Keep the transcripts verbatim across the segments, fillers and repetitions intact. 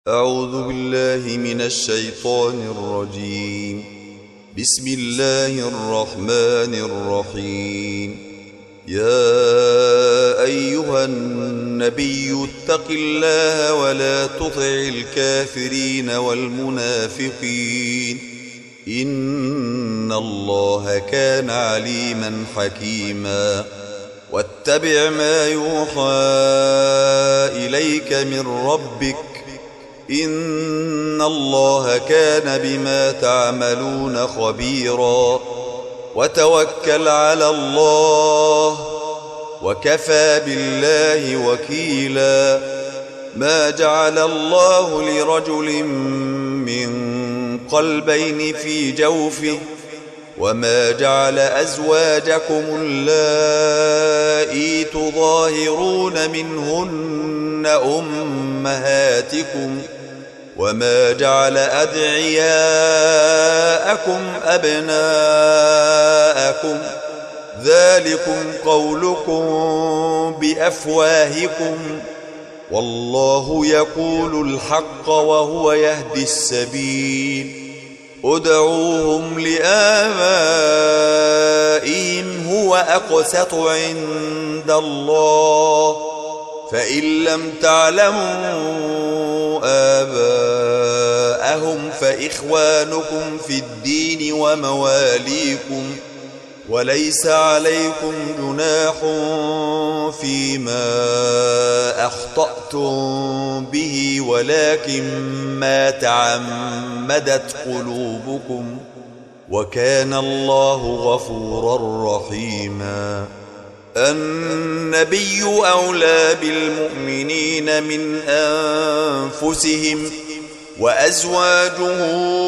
أعوذ بالله من الشيطان الرجيم. بسم الله الرحمن الرحيم. يا أيها النبي اتق الله ولا تطع الكافرين والمنافقين إن الله كان عليما حكيما. واتبع ما يوحى إليك من ربك إن الله كان بما تعملون خبيرا. وتوكل على الله وكفى بالله وكيلا. ما جعل الله لرجل من قلبين في جوفه وما جعل أزواجكم اللائي تظاهرون منهن أمهاتكم وما جعل أدعياءكم أبناءكم ذلكم قولكم بأفواهكم والله يقول الحق وهو يهدي السبيل. ادعوهم لآبائهم هو أقسط عند الله فإن لم تعلموا آباءهم فإخوانكم في الدين ومواليكم وليس عليكم جناح فيما أخطأتم به ولكن ما تعمدت قلوبكم وكان الله غفورا رحيما. النبي أولى بالمؤمنين من أنفسهم وأزواجه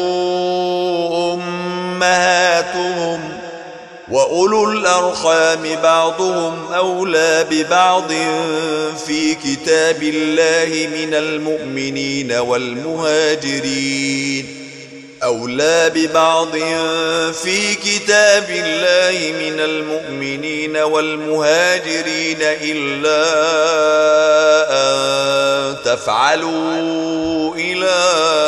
أمهاتهم وأولو الأرحام بعضهم أولى ببعض في كتاب الله من المؤمنين والمهاجرين أولى ببعض في كتاب الله من المؤمنين والمهاجرين إلا أن تفعلوا إلى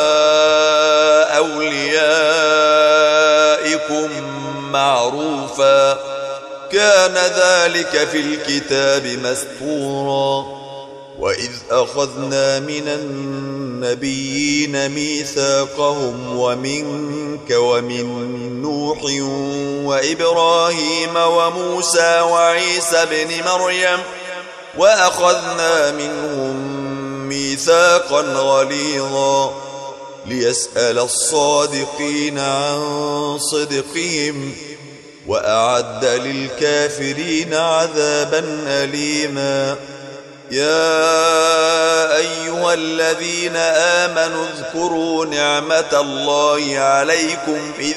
أوليائكم معروفا كان ذلك في الكتاب مسطورا. وإذ أخذنا من النبيين ميثاقهم ومنك ومن نوح وإبراهيم وموسى وعيسى بن مريم وأخذنا منهم ميثاقا غليظا ليسأل الصادقين عن صدقهم وأعد للكافرين عذابا أليما. يا أيها الذين آمنوا اذكروا نعمة الله عليكم إذ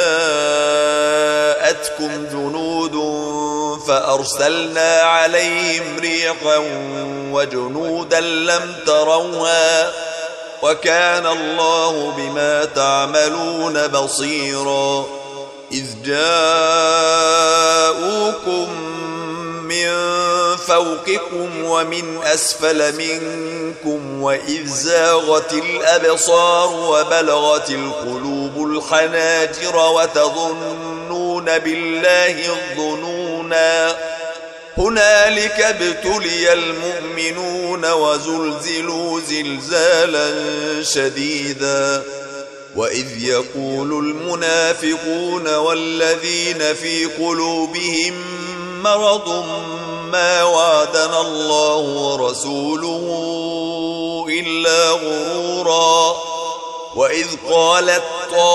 جاءتكم جنود فأرسلنا عليهم ريحا وجنودا لم تروها وكان الله بما تعملون بصيرا. إذ جاءوكم من فوقكم ومن أسفل منكم وإذ زاغت الأبصار وبلغت القلوب الحناجر وتظنون بالله الظنونا هنالك ابتلي المؤمنون وزلزلوا زلزالا شديدا. وإذ يقول المنافقون والذين في قلوبهم مرض ما وعدنا الله ورسوله إلا غرورا. وإذ قالت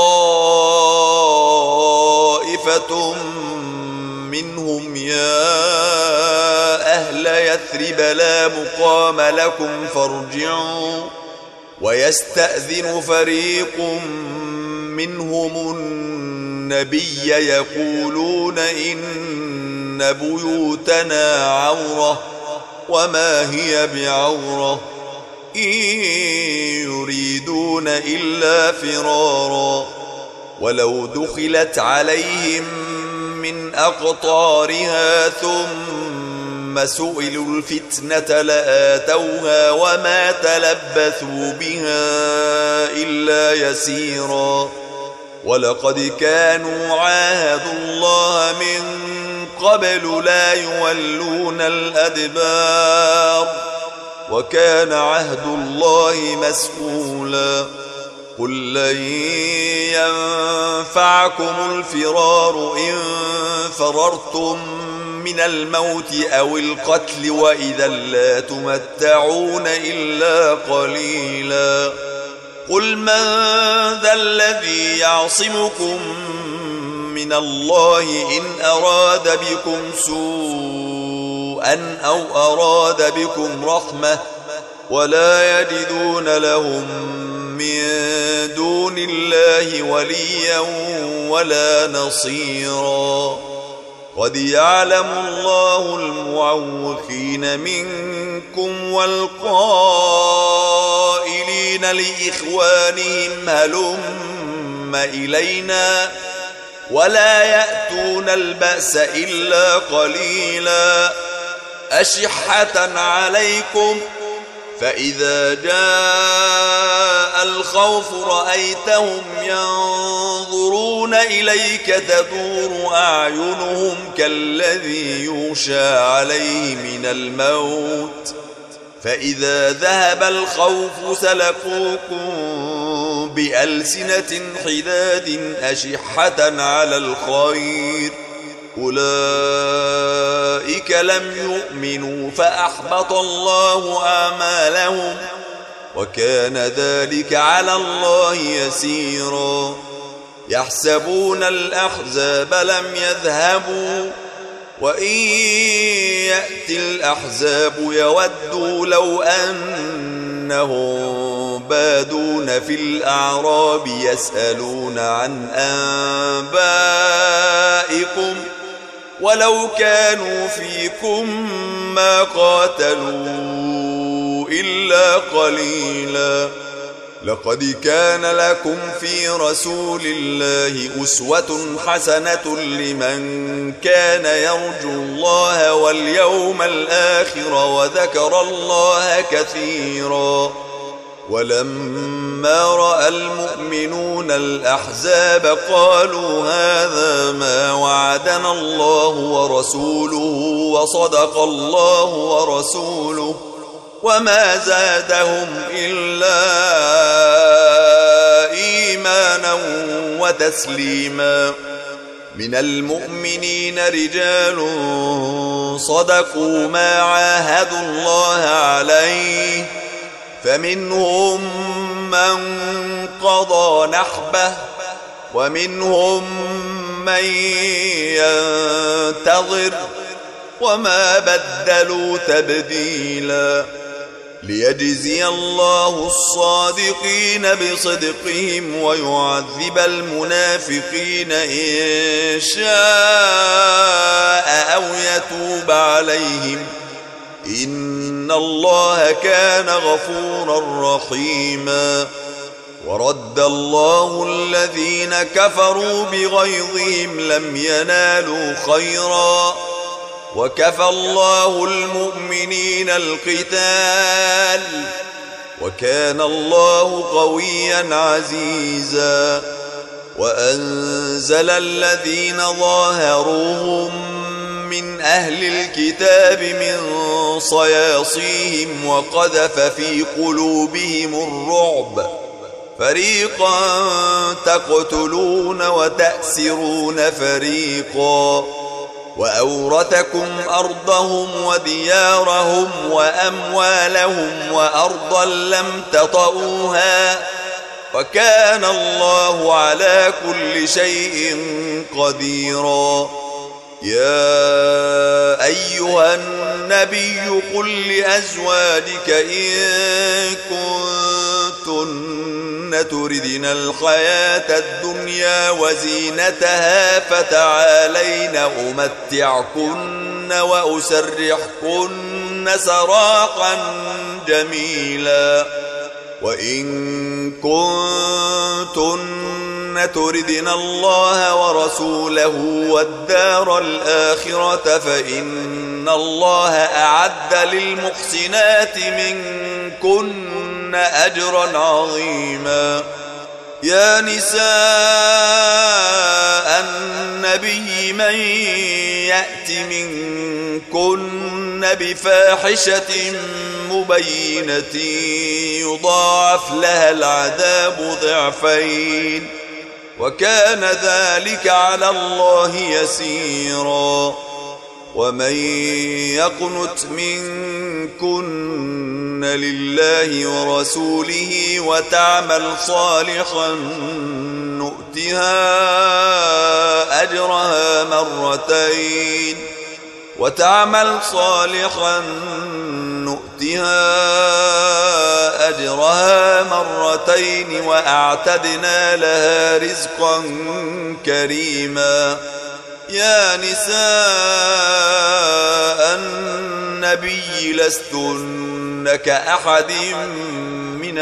طائفة منهم يا أهل يثرب لا مقام لكم فارجعوا ويستأذن فريق منهم النبي يقولون إن بيوتنا عورة وما هي بعورة إن يريدون إلا فرارا. ولو دخلت عليهم من أقطارها ثم ثم سئلوا الفتنة لآتوها وما تلبثوا بها إلا يسيرا ولقد كانوا عاهدوا الله من قبل لا يولون الأدبار وكان عهد الله مسؤولا قل لن ينفعكم الفرار إن فررتم من الموت أو القتل وإذا لا تمتعون إلا قليلا قل من ذا الذي يعصمكم من الله إن أراد بكم سوءا أو أراد بكم رحمة ولا يجدون لهم من دون الله وليا ولا نصيرا قد يعلم الله المعوقين منكم والقائلين لإخوانهم هلم إلينا ولا يأتون البأس إلا قليلا أشحة عليكم فإذا جاء الخوف رأيتهم ينظرون إليك تدور أعينهم كالذي يغشى عليه من الموت فإذا ذهب الخوف سلقوكم بألسنة حداد أشحة على الخير أولئك لم يؤمنوا فأحبط الله أعمالهم وكان ذلك على الله يسيرا يحسبون الأحزاب لم يذهبوا وإن يأتي الأحزاب يودوا لو أنهم بادون في الأعراب يسألون عن أنبائكم ولو كانوا فيكم ما قاتلوا إلا قليلا لقد كان لكم في رسول الله أسوة حسنة لمن كان يرجو الله واليوم الآخر وذكر الله كثيرا ولما رأى المؤمنون الأحزاب قالوا هذا ما وعدنا الله ورسوله وصدق الله ورسوله وما زادهم إلا إيمانا وتسليما من المؤمنين رجال صدقوا ما عاهدوا الله عليه فمنهم من قضى نحبه ومنهم من ينتظر وما بدلوا تبديلا ليجزي الله الصادقين بصدقهم ويعذب المنافقين إن شاء أو يتوب عليهم إن الله كان غفورا رحيما ورد الله الذين كفروا بغيظهم لم ينالوا خيرا وكفى الله المؤمنين القتال وكان الله قويا عزيزا وأنزل الذين ظاهروهم من أهل الكتاب من صياصيهم وقذف في قلوبهم الرعب فريقا تقتلون وتأسرون فريقا وأورثكم أرضهم وديارهم وأموالهم وأرضا لم تطئوها وكان الله على كل شيء قديرا يا أيها النبي قل لأزواجك إن كنتن تردن الحياة الدنيا وزينتها فتعالين أمتعكن وأسرحكن سراحا جميلا وإن كنتن تردن الله ورسوله والدار الآخرة فإن إن الله أعد للمحسنات منكن أجرا عظيما. يا نساء النبي من يأت منكن بفاحشة مبينة يضاعف لها العذاب ضعفين وكان ذلك على الله يسيرا. ومن يقنت منكن لله ورسوله وتعمل صالحا نؤتها أجرها مرتين وتعمل صالحا نؤتها أجرها مرتين وأعتدنا لها رزقا كريما. يا نساء النبي لستن كأحد من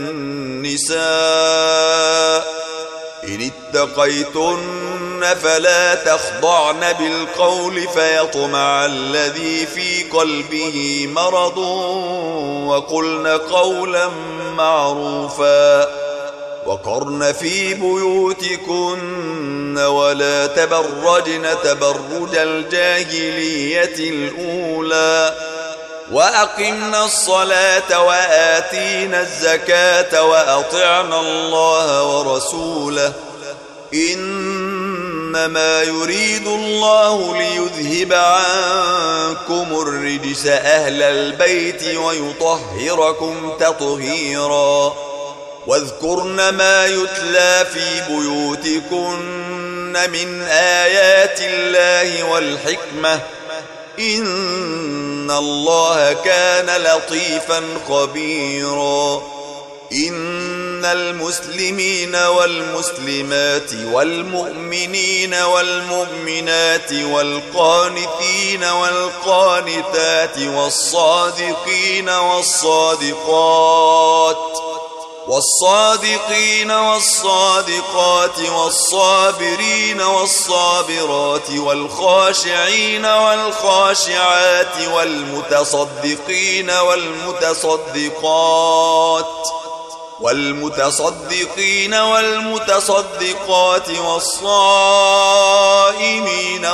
النساء إن اتقيتن فلا تخضعن بالقول فيطمع الذي في قلبه مرض وقلن قولا معروفا. وقرن في بيوتكن ولا تبرجن تبرج الجاهلية الأولى وأقمنا الصلاة وآتينا الزكاة وأطعنا الله ورسوله إنما يريد الله ليذهب عنكم الرجس أهل البيت ويطهركم تطهيرا. واذكرن ما يتلى في بيوتكن من آيات الله والحكمة إن الله كان لطيفا خبيرا. إن المسلمين والمسلمات والمؤمنين والمؤمنات والقانتين والقانتات والصادقين والصادقات والصادقين والصادقات والصابرين والصابرات والخاشعين والخاشعات والمتصدقين والمتصدقات والمتصدقين والمتصدقات والصائمين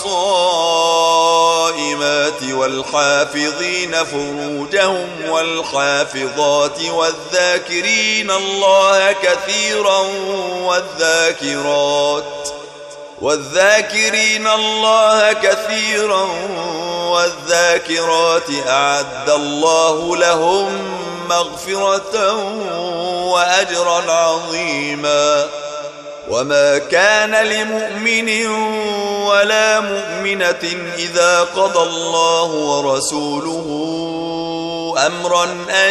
والصائمات والحافظين فروجهم والحافظات والذاكرين الله كثيرا والذاكرات والذاكرين الله كثيرا والذاكرات أعد الله لهم مغفرة وأجرا عظيما. وما كان لمؤمن ولا مؤمنة إذا قضى الله ورسوله أمرا أن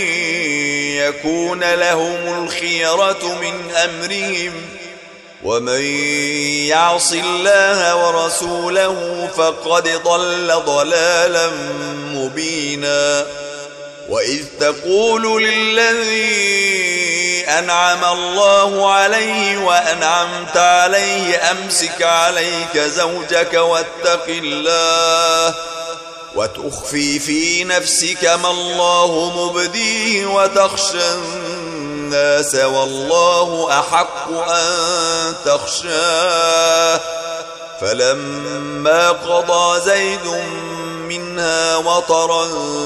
يكون لهم الخيرة من أمرهم ومن يعص الله ورسوله فقد ضل ضلالا مبينا. وإذ تقول للذي أنعم الله عليه وأنعمت عليه أمسك عليك زوجك واتق الله وتخفي في نفسك ما الله مبديه وتخشى الناس والله أحق أن تخشاه. فلما قضى زيد منها وطرا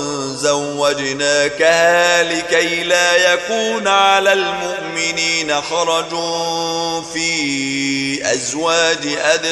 زوجناكها لكي لا يكون على المؤمنين حرج في أزواج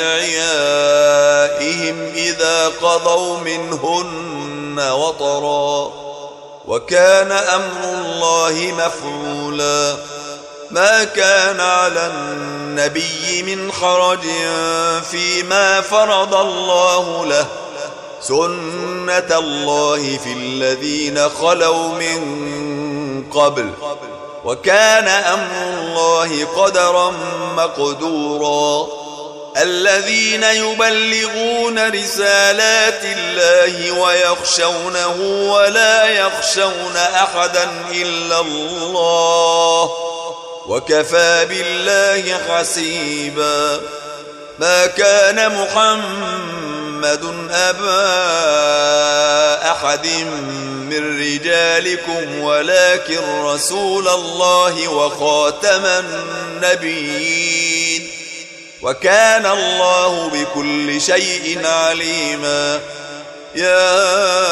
أدعيائهم إذا قضوا منهن وطرا وكان أمر الله مفعولا. ما كان على النبي من حرج فيما فرض الله له سنة الله في الذين خلوا من قبل وكان أمر الله قدرا مقدورا. الذين يبلغون رسالات الله ويخشونه ولا يخشون أحدا إلا الله وكفى بالله حسيبا. ما كان محمد أبا أحد من رجالكم ولكن رسول الله وخاتم النبيين وكان الله بكل شيء عليما. يا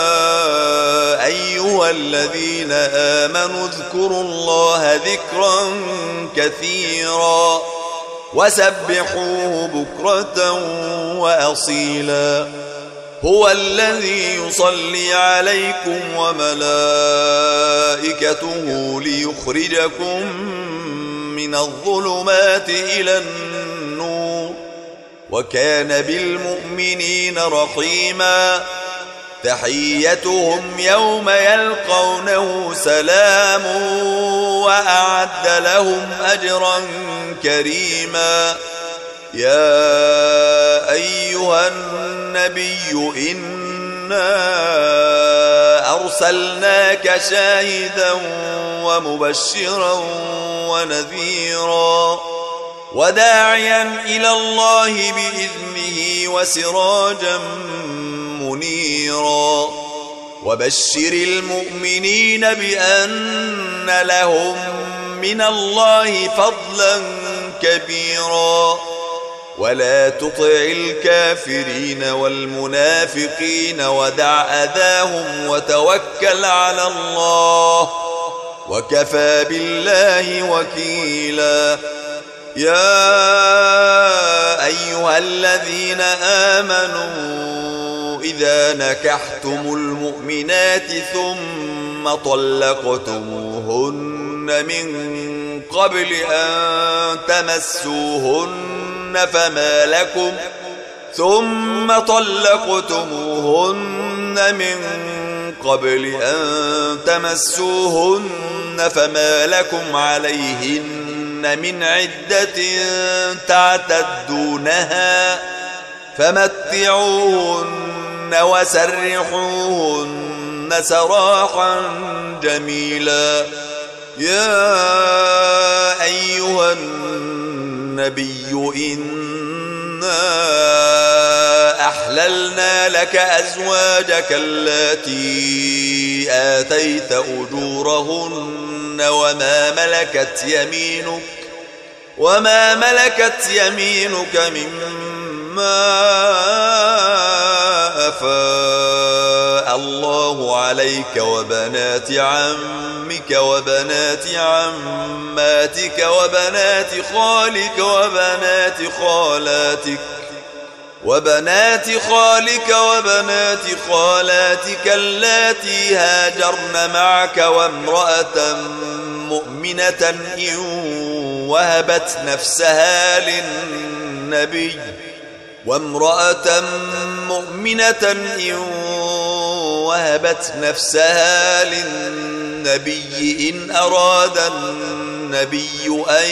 أيها الذين آمنوا اذكروا الله ذكرا كثيرا وسبحوه بكرة وأصيلا. هو الذي يصلي عليكم وملائكته ليخرجكم من الظلمات إلى النور وكان بالمؤمنين رحيما. تحيتهم يوم يلقونه سلام وأعد لهم أجرا كريما. يا أيها النبي إنا أرسلناك شاهدا ومبشرا ونذيرا وداعيا إلى الله بإذنه وسراجا منيرا. وبشر المؤمنين بأن لهم من الله فضلا كبيرا ولا تطع الكافرين والمنافقين ودع أذاهم وتوكل على الله وكفى بالله وكيلا. يا أيها الذين آمنوا إذا نكحتم المؤمنات ثم طلقتموهن من قبل أن تمسوهن فما لكم ثم طلقتموهن من قبل أن تمسوهن فما لكم عليهن من عدة تعتدونها فمتعوهن وسرحوهن سراحا جميلا. يا أيها النبي إنا أحللنا لك أزواجك اللاتي آتيت أجورهن وما ملكت يمينك وما ملكت يمينك مما أفاء الله عليك وبنات عمك وبنات عماتك وبنات خالك وبنات خالاتك وبنات خالك وبنات خالاتك اللاتي هاجرن معك وامرأة مؤمنة إن وهبت نفسها للنبي وامرأة مؤمنة إن وهبت نفسها للنبي إن أراد النبي أن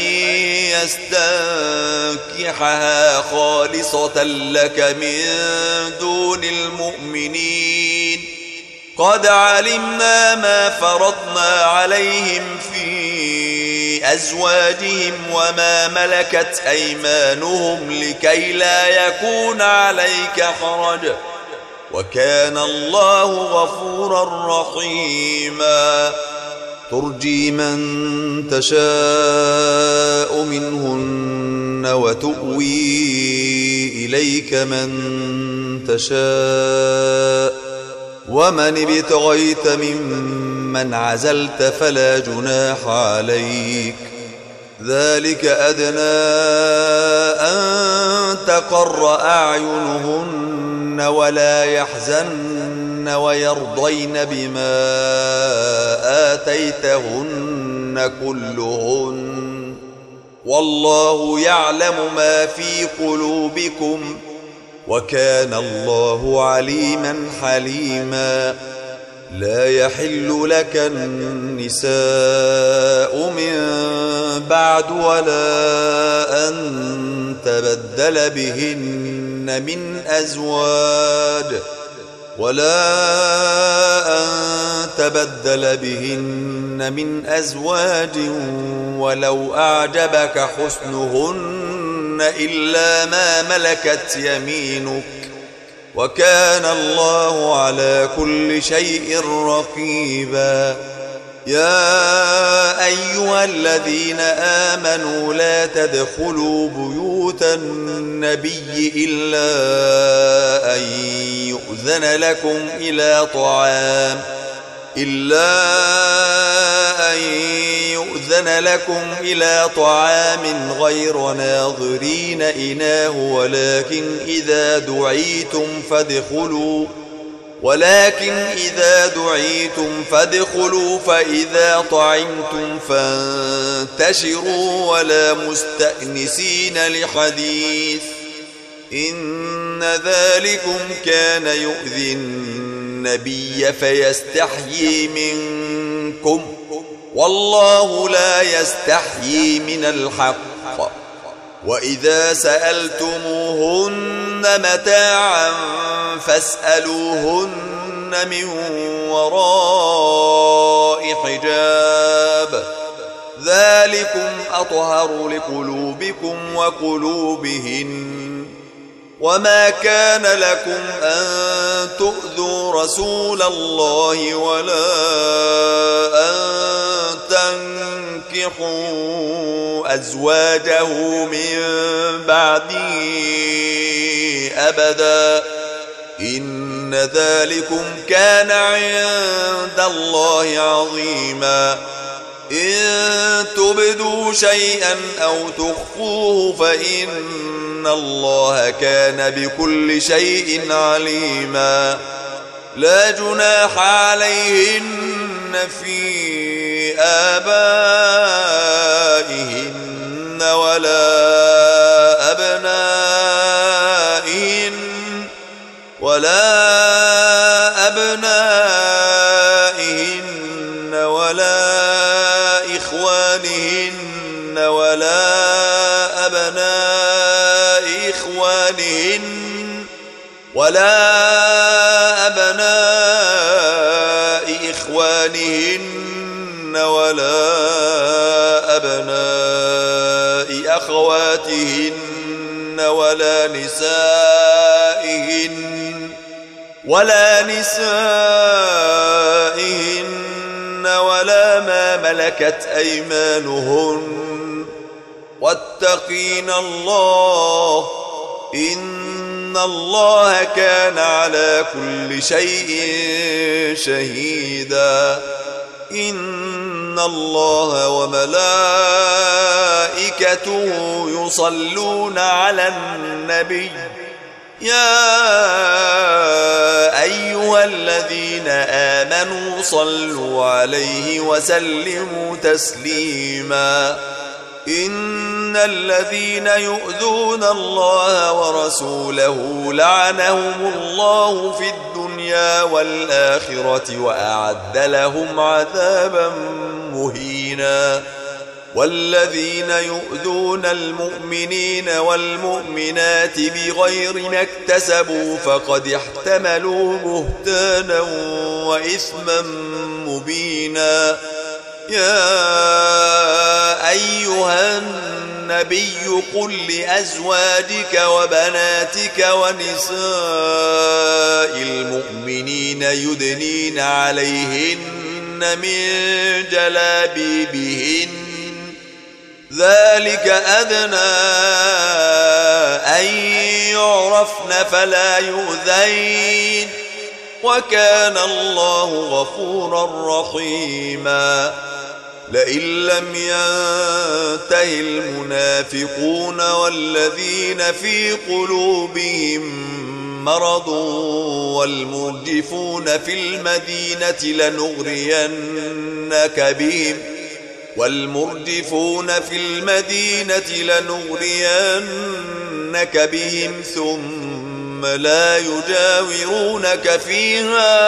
يستنكحها خالصة لك من دون المؤمنين قد علمنا ما فرضنا عليهم في أزواجهم وما ملكت أيمانهم لكي لا يكون عليك حرج وكان الله غفورا رحيما. ترجي من تشاء منهن وتؤوي إليك من تشاء ومن ابتغيت ممن عزلت فلا جناح عليك ذلك أدنى أن تقر أعينهن ولا يحزن ويرضين بما آتيتهن كلهن والله يعلم ما في قلوبكم وكان الله عليما حليما. لا يحل لك النساء من بعد ولا أن تبدل بهن من أزواج ولا أن تبدل بهن من أزواج ولو أعجبك حسنهن إلا ما ملكت يمينك وكان الله على كل شيء رقيبا. يا أيها الذين آمنوا لا تدخلوا بيوت النبي إلا أن يؤذن لكم إلى طعام إلا أن يؤذن لكم إلى طعام غير ناظرين إناه ولكن إذا دعيتم فادخلوا ولكن إذا دعيتم فادخلوا فإذا طعمتم فانتشروا ولا مستأنسين لحديث إن ذلكم كان يؤذي النبي فيستحيي منكم والله لا يستحيي من الحق. وإذا سألتموهن متاعا فاسألوهن من وراء حجاب ذلكم أطهر لقلوبكم وقلوبهن. وما كان لكم أن تؤذوا رسول الله ولا أن تنكحوا أزواجه من بعده أبدا إن ذلكم كان عند الله عظيما. إن تبدوا شيئا أو تخفوه فإن الله كان بكل شيء عليما. لا جناح عليهن في آبائهن ولا أبنائهن ولا أبنائهن ولا إخوانهن ولا أبناء إخوانهن ولا أبناء إخوانهن ولا أبناء أخواتهن ولا نسائهن ولا نسائهن ولا ما ملكت أيمانهن واتقين الله إن الله كان على كل شيء شهيدا. إن الله وملائكته يصلون على النبي يا أيها الذين آمنوا صلوا عليه وسلموا تسليما. إن الذين يؤذون الله ورسوله لعنهم الله في الدنيا والآخرة وأعد لهم عذابا مهينا. والذين يؤذون المؤمنين والمؤمنات بغير ما اكتسبوا فقد احتملوا بهتانا وإثما مبينا. يا أيها النبي قل لأزواجك وبناتك ونساء المؤمنين يدنين عليهن من جلابيبهن ذلك أدنى أن يعرفن فلا يؤذين وكان الله غفورا رحيما. لئن لم ينته المنافقون والذين في قلوبهم مرض والمرجفون في المدينة لنغرينك بهم والمرجفون في المدينة لنغرينك بهم ثم لا يجاورونك فيها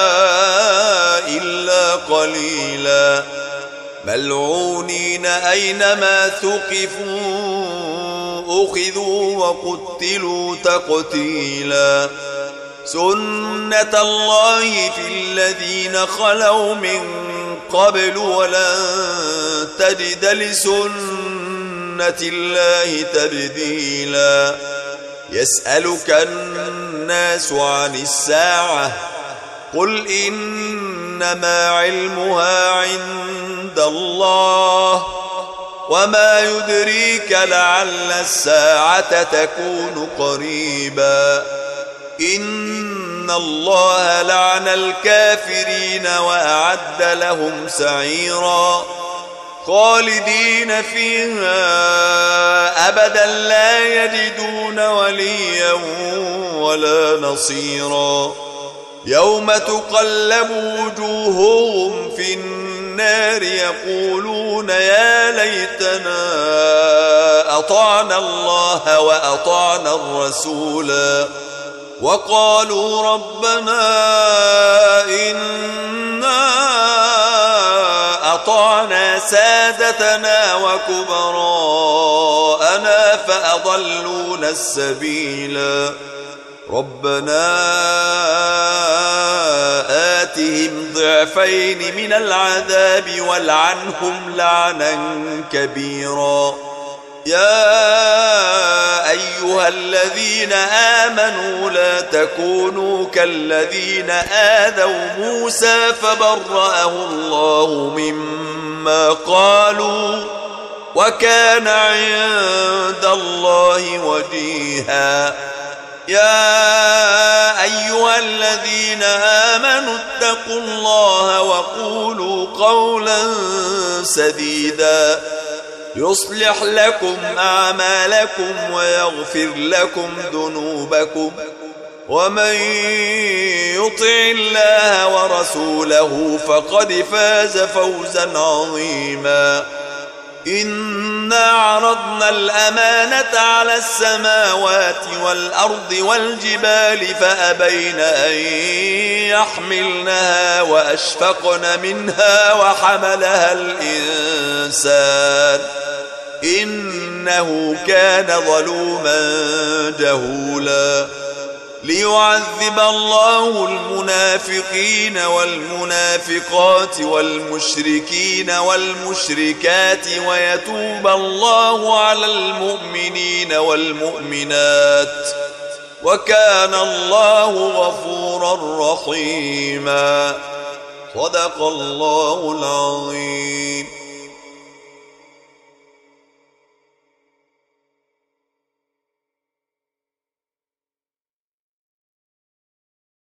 إلا قليلا ملعونين أينما ثقفوا أخذوا وقتلوا تقتيلا. سنة الله في الذين خلوا من قبل ولن تجد لسنة سنة الله تبديلا. يسألك الناس عن الساعة قل إنما علمها عند الله وما يدريك لعل الساعة تكون قريبا. إن الله لعن الكافرين وأعد لهم سعيرا خالدين فيها أبدا لا يجدون وليا ولا نصيرا. يوم تقلب وجوههم في النار يقولون يا ليتنا أطعنا الله وأطعنا الرسولا وقالوا ربنا إنا أطعنا سادتنا وكبراءنا فأضلونا السبيلا. ربنا آتهم ضعفين من العذاب والعنهم لعنا كبيرا. يا أيها الذين آمنوا لا تكونوا كالذين آذوا موسى فبرأه الله مما قالوا وكان عند الله وجيها. يا أيها الذين آمنوا اتقوا الله وقولوا قولا سديدا يصلح لكم أعمالكم ويغفر لكم ذنوبكم ومن يطع الله ورسوله فقد فاز فوزا عظيما. إنا عرضنا الأمانة على السماوات والأرض والجبال فأبين أن يحملنها وأشفقن منها وحملها الإنسان إنه كان ظلوما جهولا. ليعذب الله المنافقين والمنافقات والمشركين والمشركات ويتوب الله على المؤمنين والمؤمنات وكان الله غفورا رحيما. صدق الله العظيم.